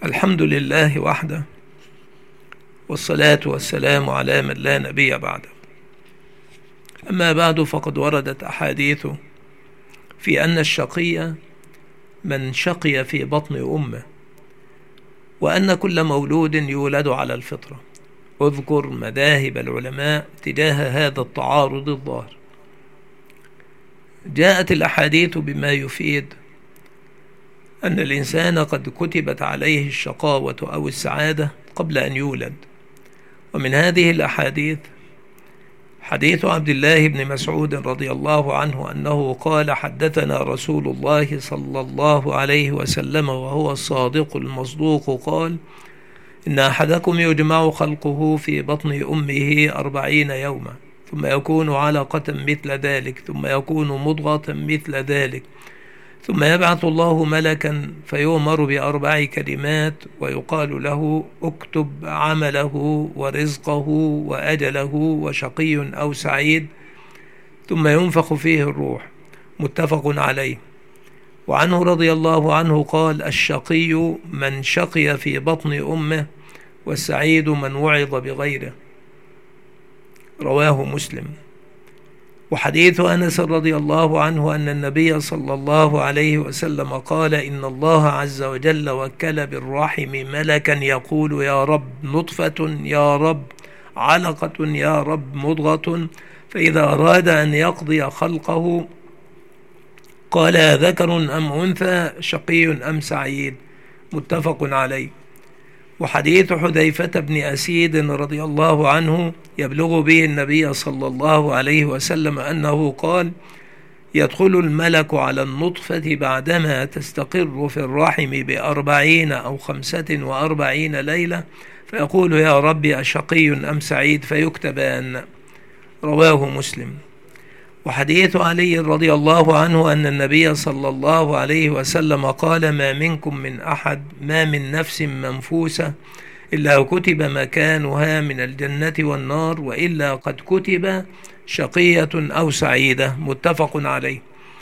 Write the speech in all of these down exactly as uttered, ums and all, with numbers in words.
الحمد لله وحده، والصلاة والسلام على من لا نبي بعده. أما بعد، فقد وردت أحاديث في أن الشقي من شقي في بطن أمه، وأن كل مولود يولد على الفطرة. اذكر مذاهب العلماء تجاه هذا التعارض الظاهر. جاءت الأحاديث بما يفيد أن الإنسان قد كتبت عليه الشقاوة أو السعادة قبل أن يولد. ومن هذه الأحاديث حديث عبد الله بن مسعود رضي الله عنه أنه قال: حدثنا رسول الله صلى الله عليه وسلم وهو الصادق المصدوق قال: إن أحدكم يجمع خلقه في بطن أمه أربعين يوما، ثم يكون علقة مثل ذلك، ثم يكون مضغة مثل ذلك، ثم يبعث الله ملكا فيؤمر بأربع كلمات ويقال له: اكتب عمله ورزقه وأجله وشقي أو سعيد، ثم ينفخ فيه الروح. متفق عليه. وعنه رضي الله عنه قال: الشقي من شقي في بطن أمه، والسعيد من وعظ بغيره. رواه مسلم. وحديث أنس رضي الله عنه أن النبي صلى الله عليه وسلم قال: إن الله عز وجل وكل بالرحم ملكا يقول: يا رب نطفة، يا رب علقة، يا رب مضغة، فإذا أراد أن يقضي خلقه قال: ذكر أم أنثى، شقي أم سعيد. متفق عليه. وحديث حذيفة بن أسيد رضي الله عنه يبلغ به النبي صلى الله عليه وسلم أنه قال: يدخل الملك على النطفة بعدما تستقر في الرحم بأربعين أو خمسة وأربعين ليلة، فيقول: يا رب أشقي أم سعيد، فيكتبان. رواه مسلم. وحديث علي رضي الله عنه أن النبي صلى الله عليه وسلم قال: ما منكم من أحد، ما من نفس منفوسة إلا كتب مكانها من الجنة والنار، وإلا قد كتب شقية أو سعيدة. متفق عليه.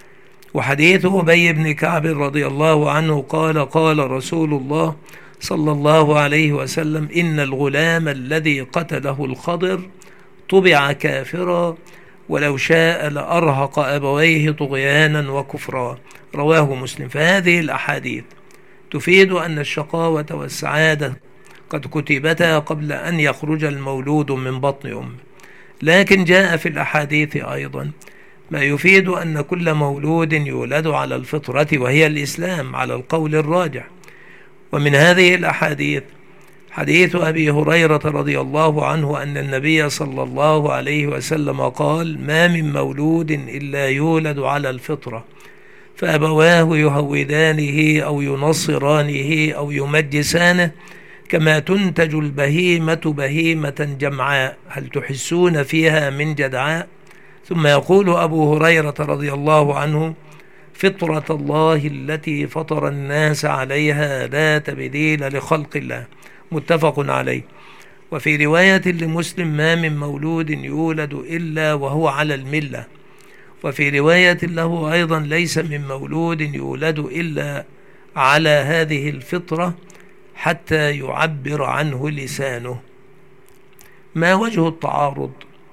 وحديث أبي بن كعب رضي الله عنه قال: قال رسول الله صلى الله عليه وسلم: إن الغلام الذي قتله الخضر طبع كافرا، ولو شاء لأرهق أبويه طغيانا وكفرا. رواه مسلم. فهذه الأحاديث تفيد أن الشقاوة والسعادة قد كتبتا قبل أن يخرج المولود من بطن أمه. لكن جاء في الأحاديث أيضا ما يفيد أن كل مولود يولد على الفطرة، وهي الإسلام على القول الراجح. ومن هذه الأحاديث حديث أبي هريرة رضي الله عنه أن النبي صلى الله عليه وسلم قال: ما من مولود إلا يولد على الفطرة، فأبواه يهودانه أو ينصرانه أو يمجسانه، كما تنتج البهيمة بهيمة جمعاء، هل تحسون فيها من جدعاء؟ ثم يقول أبو هريرة رضي الله عنه: فطرة الله التي فطر الناس عليها لا تبديل لخلق الله. متفق عليه. وفي رواية لمسلم: ما من مولود يولد إلا وهو على الملة. وفي رواية له أيضا: ليس من مولود يولد إلا على هذه الفطرة حتى يعبر عنه لسانه. ما وجه التعارض؟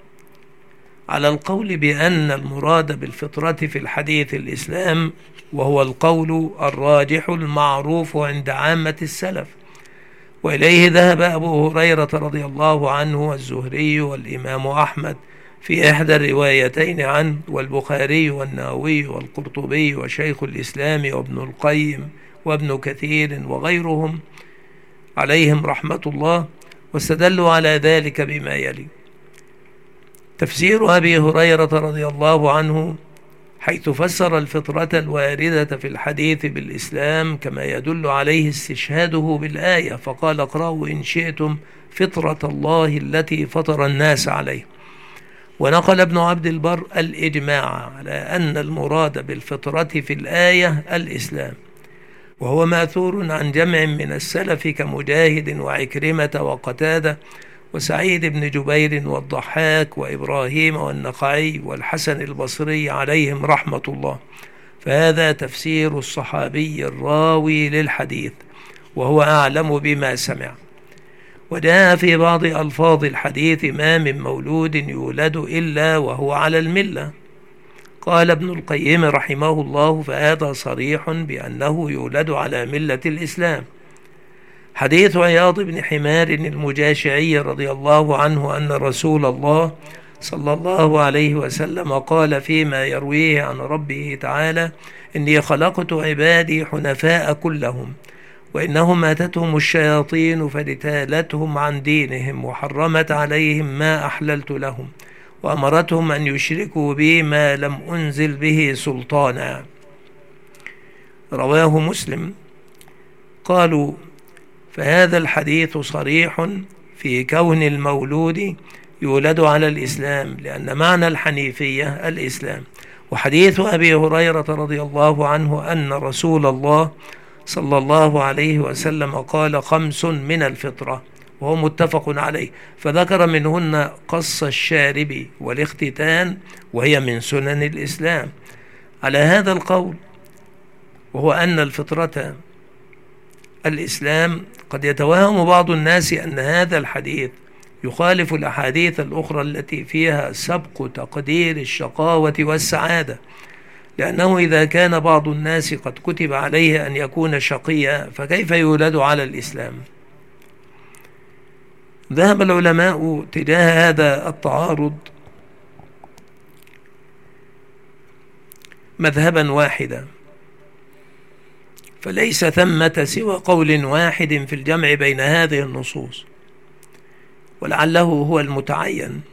على القول بأن المراد بالفطرة في الحديث الإسلام، وهو القول الراجح المعروف عند عامة السلف، وإليه ذهب أبو هريرة رضي الله عنه والزهري والإمام أحمد في إحدى الروايتين عنه، والبخاري والنووي والقرطبي وشيخ الإسلام وابن القيم وابن كثير وغيرهم عليهم رحمة الله. واستدلوا على ذلك بما يلي: تفسير أبي هريرة رضي الله عنه حيث فسر الفطرة الواردة في الحديث بالإسلام، كما يدل عليه استشهاده بالآية، فقال: اقرأوا إن شئتم فطرة الله التي فطر الناس عليه. ونقل ابن عبد البر الإجماع على أن المراد بالفطرة في الآية الإسلام، وهو ماثور عن جمع من السلف كمجاهد وعكرمة وقتادة وسعيد بن جبير والضحاك وإبراهيم والنخعي والحسن البصري عليهم رحمة الله. فهذا تفسير الصحابي الراوي للحديث، وهو أعلم بما سمع. وجاء في بعض ألفاظ الحديث: ما من مولود يولد إلا وهو على الملة. قال ابن القيم رحمه الله: فهذا صريح بأنه يولد على ملة الإسلام. حديث عياض بن حمار المجاشعي رضي الله عنه أن رسول الله صلى الله عليه وسلم قال فيما يرويه عن ربه تعالى: إني خلقت عبادي حنفاء كلهم، وإنهم أتتهم الشياطين فاجتالتهم عن دينهم وحرمت عليهم ما أحللت لهم وأمرتهم أن يشركوا بي ما لم أنزل به سلطانا. رواه مسلم. قالوا: فهذا الحديث صريح في كون المولود يولد على الإسلام، لأن معنى الحنيفية الإسلام. وحديث أبي هريرة رضي الله عنه أن رسول الله صلى الله عليه وسلم قال: خمس من الفطرة، وهو متفق عليه، فذكر منهن قص الشارب والاختتان، وهي من سنن الإسلام. على هذا القول، وهو أن الفطرة الإسلام، قد يتوهم بعض الناس أن هذا الحديث يخالف الأحاديث الأخرى التي فيها سبق تقدير الشقاوة والسعادة، لأنه إذا كان بعض الناس قد كتب عليه أن يكون شقيا فكيف يولد على الإسلام؟ ذهب العلماء تجاه هذا التعارض مذهبا واحدا، فليس ثمة سوى قول واحد في الجمع بين هذه النصوص، ولعله هو المتعين،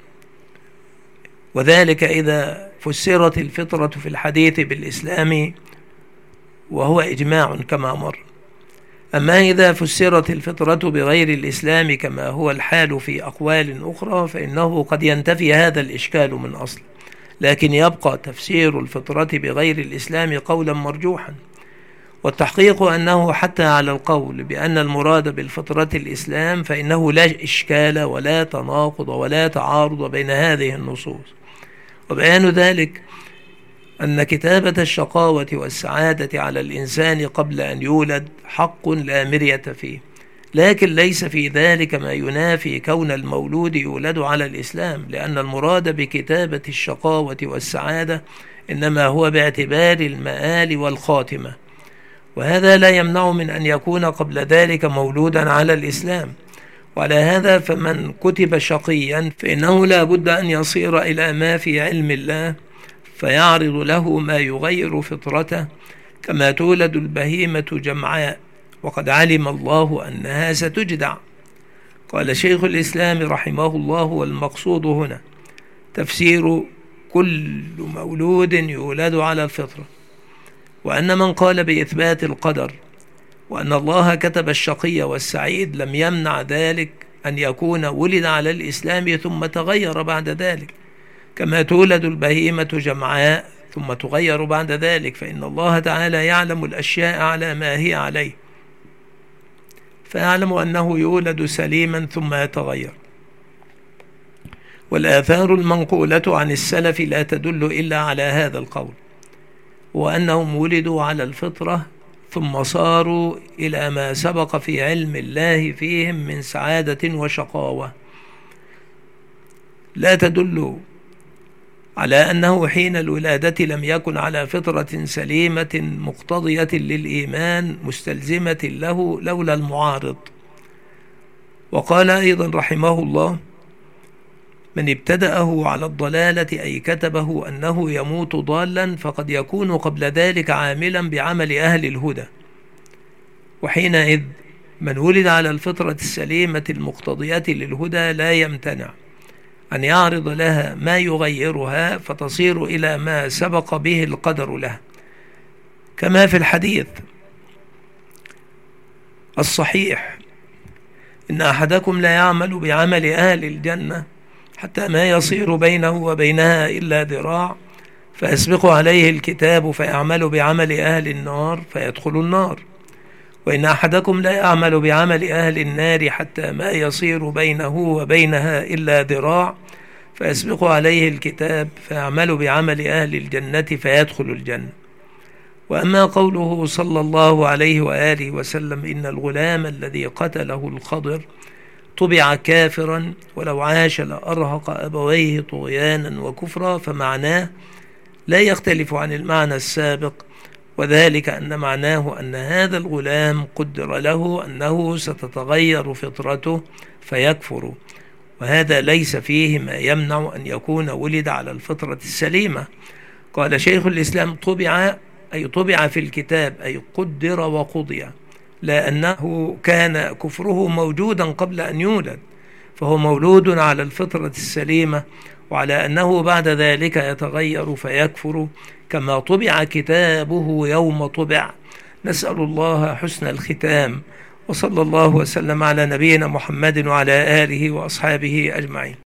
وذلك إذا فسرت الفطرة في الحديث بالإسلام، وهو إجماع كما مر. أما إذا فسرت الفطرة بغير الإسلام كما هو الحال في أقوال أخرى، فإنه قد ينتفي هذا الإشكال من أصل، لكن يبقى تفسير الفطرة بغير الإسلام قولا مرجوحا. والتحقيق أنه حتى على القول بأن المراد بالفطرة الإسلام فإنه لا إشكال ولا تناقض ولا تعارض بين هذه النصوص. وبيان ذلك أن كتابة الشقاوة والسعادة على الإنسان قبل أن يولد حق لا مرية فيه، لكن ليس في ذلك ما ينافي كون المولود يولد على الإسلام، لأن المراد بكتابة الشقاوة والسعادة إنما هو باعتبار المآل والخاتمة، وهذا لا يمنع من أن يكون قبل ذلك مولودا على الإسلام. وعلى هذا فمن كتب شقيا فإنه لا بد أن يصير إلى ما في علم الله فيعرض له ما يغير فطرته، كما تولد البهيمة جمعاء وقد علم الله أنها ستجدع. قال شيخ الإسلام رحمه الله: والمقصود هنا تفسير كل مولود يولد على الفطرة، وأن من قال بإثبات القدر وأن الله كتب الشقي والسعيد لم يمنع ذلك أن يكون ولد على الإسلام ثم تغير بعد ذلك، كما تولد البهيمة جمعاء ثم تغير بعد ذلك، فإن الله تعالى يعلم الأشياء على ما هي عليه، فيعلم أنه يولد سليما ثم يتغير. والآثار المنقولة عن السلف لا تدل إلا على هذا القول، وأنهم ولدوا على الفطرة ثم صاروا إلى ما سبق في علم الله فيهم من سعادة وشقاوة، لا تدل على أنه حين الولادة لم يكن على فطرة سليمة مقتضية للإيمان مستلزمة له لولا المعارض. وقال أيضا رحمه الله: من ابتدأه على الضلالة أي كتبه أنه يموت ضالا فقد يكون قبل ذلك عاملا بعمل أهل الهدى، وحينئذ من ولد على الفطرة السليمة المقتضية للهدى لا يمتنع أن يعرض لها ما يغيرها فتصير إلى ما سبق به القدر له، كما في الحديث الصحيح: إن أحدكم لا يعمل بعمل أهل الجنة حتى ما يصير بينه وبينها إلا ذراع فيسبق عليه الكتاب فيعمل بعمل أهل النار فيدخل النار، وإن أحدكم لا يعمل بعمل أهل النار حتى ما يصير بينه وبينها إلا ذراع فيسبق عليه الكتاب فيعمل بعمل أهل الجنة فيدخل الجنة. وأما قوله صلى الله عليه وآله وسلم إن الغلام الذي قتله الخضر طبع كافرا ولو عاش لأرهق أبويه طغيانا وكفرا، فمعناه لا يختلف عن المعنى السابق، وذلك أن معناه أن هذا الغلام قدر له أنه ستتغير فطرته فيكفر، وهذا ليس فيه ما يمنع أن يكون ولد على الفطرة السليمة. قال شيخ الإسلام طبع أي طبع في الكتاب، أي قدر وقضي، لأنه كان كفره موجودا قبل أن يولد، فهو مولود على الفطرة السليمة، وعلى أنه بعد ذلك يتغير فيكفر كما طبع كتابه يوم طبع. نسأل الله حسن الختام، وصلى الله وسلم على نبينا محمد وعلى آله وأصحابه أجمعين.